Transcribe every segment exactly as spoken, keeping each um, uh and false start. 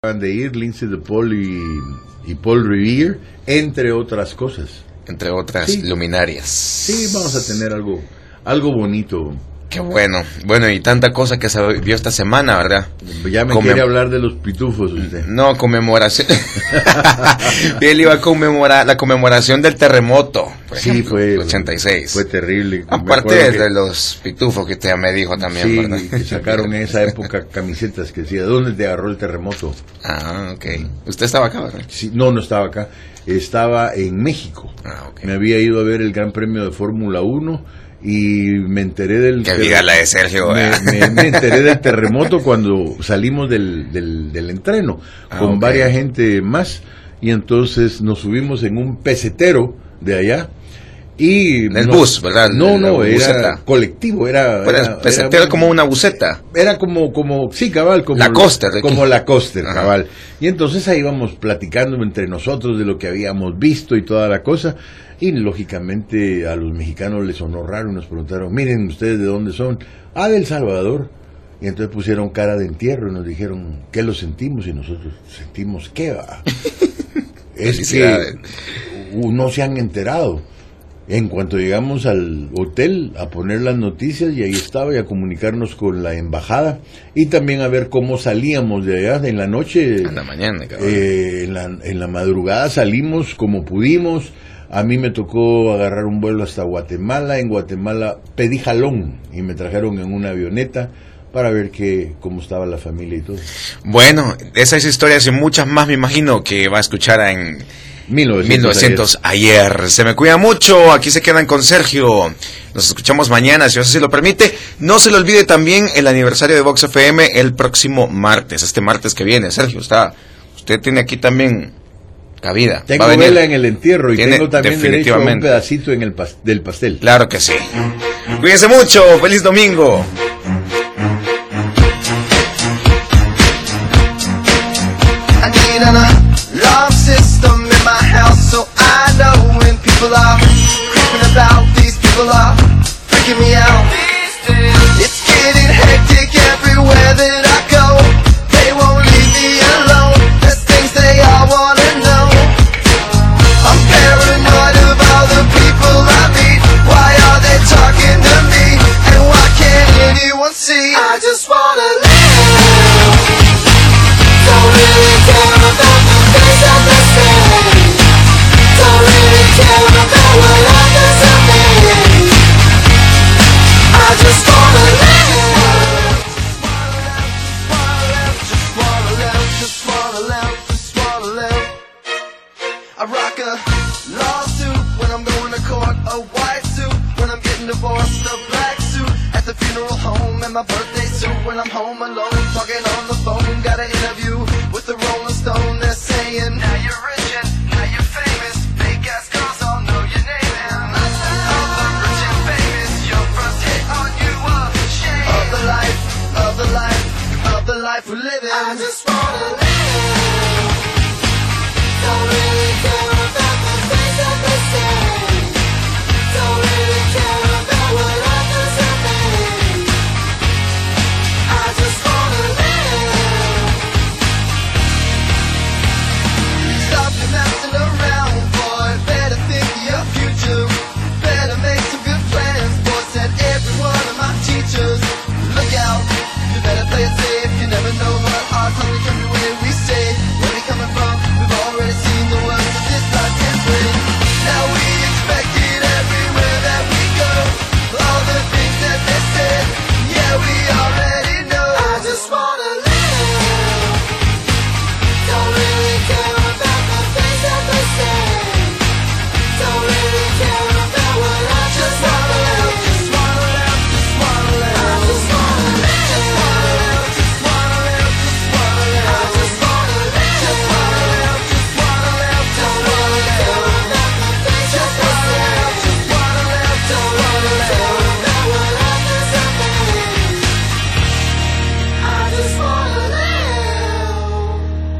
de ir Lindsay DePaul y, y Paul Revere, entre otras cosas. Entre otras sí. luminarias. Sí, vamos a tener algo, algo bonito. Qué bueno. Bueno, y tanta cosa que se vio esta semana, ¿verdad? Ya me Conmem- quiere hablar de los pitufos usted. No, conmemoración. Él iba a conmemorar la conmemoración del terremoto. Por sí, ejemplo, fue ochenta y seis. Fue terrible. Aparte de que, los pitufos que usted me dijo también, sí, ¿verdad? que sacaron en esa época camisetas que decía, ¿dónde te agarró el terremoto? Ah, ok. Usted estaba acá, ¿verdad? Sí, no, no estaba acá. Estaba en México. Ah, okay. Me había ido a ver el Gran Premio de Fórmula uno y me enteré del... Que diga la de Sergio. Me, me, me enteré del terremoto cuando salimos del, del, del entreno ah, con okay. varias gente más, y entonces nos subimos en un pesetero de allá. Y en el no, bus, ¿verdad? No, no, era colectivo, era... era pesetero, era como una buseta. Era como, como sí, cabal, como la coster. Como la coster, cabal. Y entonces ahí íbamos platicando entre nosotros de lo que habíamos visto y toda la cosa. Y lógicamente a los mexicanos les sonó raro y nos preguntaron, miren, ¿ustedes de dónde son? Ah, de El Salvador. Y entonces pusieron cara de entierro y nos dijeron, ¿qué lo sentimos? Y nosotros, ¿sentimos qué va? Es que no se han enterado. En cuanto llegamos al hotel a poner las noticias, y ahí estaba, y a comunicarnos con la embajada, y también a ver cómo salíamos de allá en la noche. En la mañana, cabrón. Eh, en, la, en la madrugada salimos como pudimos. A mí me tocó agarrar un vuelo hasta Guatemala. En Guatemala pedí jalón y me trajeron en una avioneta para ver que, cómo estaba la familia y todo. Bueno, esas historias y muchas más me imagino que va a escuchar en mil novecientos, mil novecientos ayer. ayer. Se me cuida mucho. Aquí se quedan con Sergio. Nos escuchamos mañana, si Dios así lo permite. No se le olvide también el aniversario de Vox F M el próximo martes, este martes que viene. Sergio, está, usted tiene aquí también cabida. Tengo vela en el entierro y tiene, tengo también derecho a un pedacito en el pas- del pastel. Claro que sí. Cuídense mucho. Feliz domingo. Alarm system in my house, so I know when people are creeping about. These people are freaking me out. It's getting hectic everywhere that I go. They won't leave me alone. There's things they all wanna know. I'm paranoid of all the people I meet. Why are they talking to me? And why can't anyone see? I just wanna live. Don't really care about the things that they say. Don't really care about what others are made. I just wanna live. Just wanna live, just wanna live, just wanna live. I rock a lawsuit when I'm going to court, a white suit when I'm getting divorced, a black suit at the funeral home, and my birthday suit when I'm home alone, talking on the phone. Got an interview with the Rolling Stone. They're saying, now you're rich and now you're famous. Fake ass girls all know your name, and all the rich and famous, your first hit on you a shame of the life, of the life, of the life we're living. I just wanna live. Don't really care about the things that they say. Don't really care about what others have made. I just wanna live. Stop your messing around, boy. Better think of your future. Better make some good plans, boy. Said every one of my teachers. Look out, you better play it safe. You never know what our tongue can do when we say where we coming from. We've already seen the worst that this life can bring. Now we expect it everywhere that we go. All the things that they said, yeah, we already know. I just wanna live. Don't really care about the things that they say. Don't really care about what I just wanna live. Just wanna live, just wanna live. I just wanna live. Just wanna live, just wanna live, just wanna live. I just wanna live. Just wanna live, just wanna live. Don't really care about the things that they say. Just wanna live, don't really care about what others have made. I just wanna live.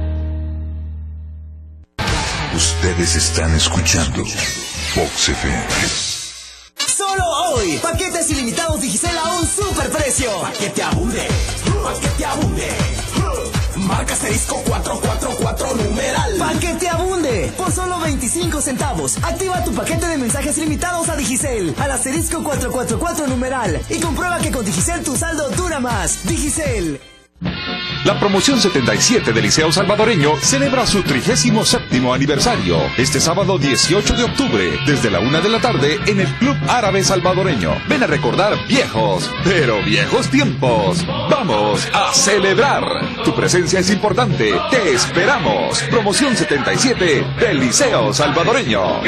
Ustedes están escuchando Vox F M. Solo hoy, paquetes ilimitados Digicel a un superprecio. Pa' que te abunde, pa' que te abunde. Marca asterisco cuatro cuatro cuatro numeral. Paquete abunde por solo veinticinco centavos. Activa tu paquete de mensajes limitados a Digicel al asterisco cuatro cuatro cuatro numeral y comprueba que con Digicel tu saldo dura más. Digicel. La promoción setenta y siete del Liceo Salvadoreño celebra su trigésimo séptimo aniversario este sábado dieciocho de octubre desde la una de la tarde en el Club Árabe Salvadoreño. Ven a recordar viejos, pero viejos tiempos. ¡Vamos a celebrar! Tu presencia es importante. ¡Te esperamos! Promoción setenta y siete del Liceo Salvadoreño.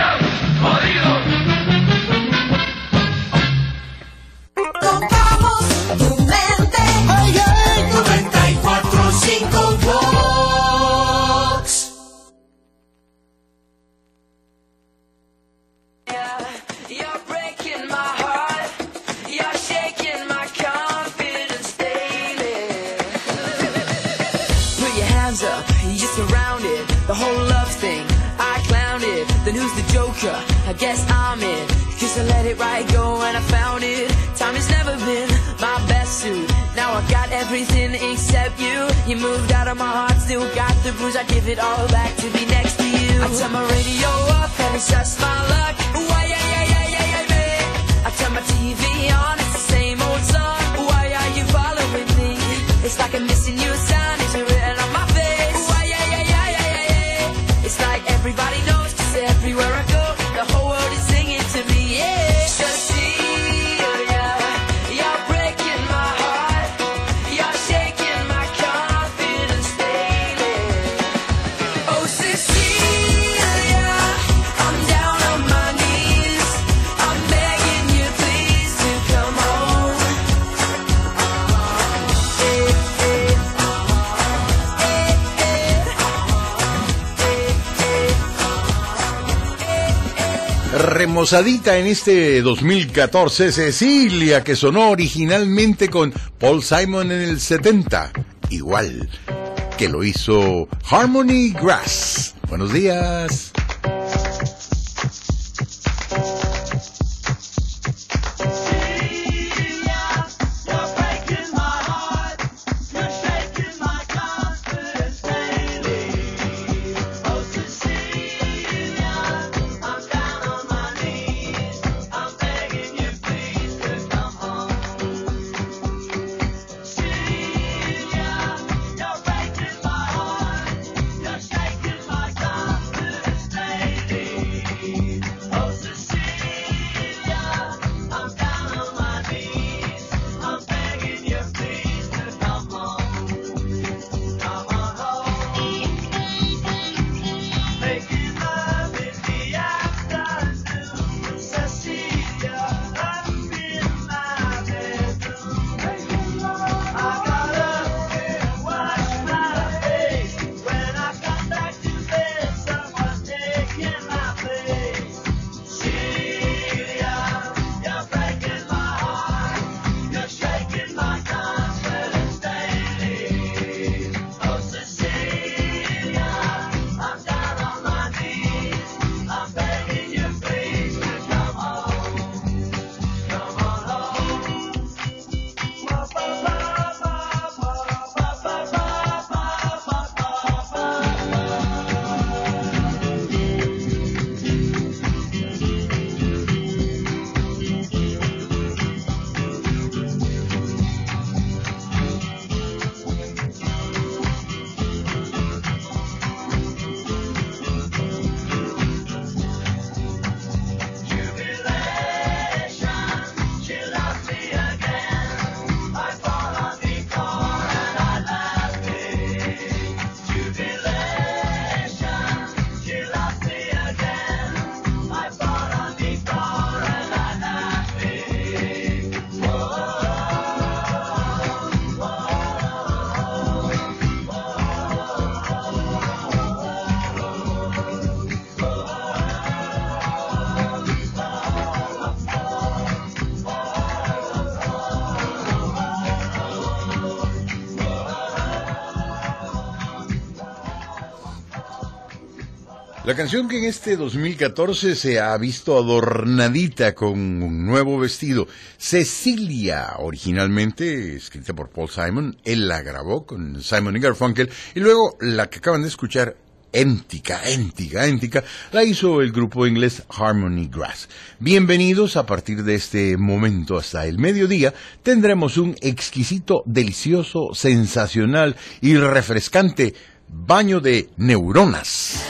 Tocamos tu mente. Ay, ay, noventa y cuatro punto cinco Vox. You're breaking my heart. You're shaking my confidence daily. Put your hands up, you're surrounded. The whole love thing, I clowned it. Then who's the joker? I guess I'm it. Cause I let it right go and I found it. Time has never been my best suit. Now I got everything except you. You moved out of my heart, still got the bruise. I give it all back to be next to you. I turn my radio up and it's just my luck. Why, yeah, yeah, yeah, yeah, yeah, yeah. I turn my T V on, it's the same old song. Why are you following me? It's like I'm missing you, sign is written on my face. Why, yeah, yeah, yeah, yeah, yeah, yeah. It's like everybody knows, cause everywhere I go, the whole world is singing to me, yeah. Cecilia, you're breaking my heart. You're shaking my confidence daily. Oh, Cecilia, I'm down on my knees. I'm begging you please to come home. Eh, eh, eh, Remozadita en este dos mil catorce, Cecilia, que sonó originalmente con Paul Simon en el setenta, igual que lo hizo Harmony Grass. Buenos días. You're breaking my heart. You're shaking my confidence. La canción que en este dos mil catorce se ha visto adornadita con un nuevo vestido, Cecilia, originalmente escrita por Paul Simon, él la grabó con Simon y Garfunkel, y luego la que acaban de escuchar, Éntica, Éntica, Éntica, la hizo el grupo inglés Harmony Grass. Bienvenidos, a partir de este momento hasta el mediodía, tendremos un exquisito, delicioso, sensacional y refrescante baño de neuronas.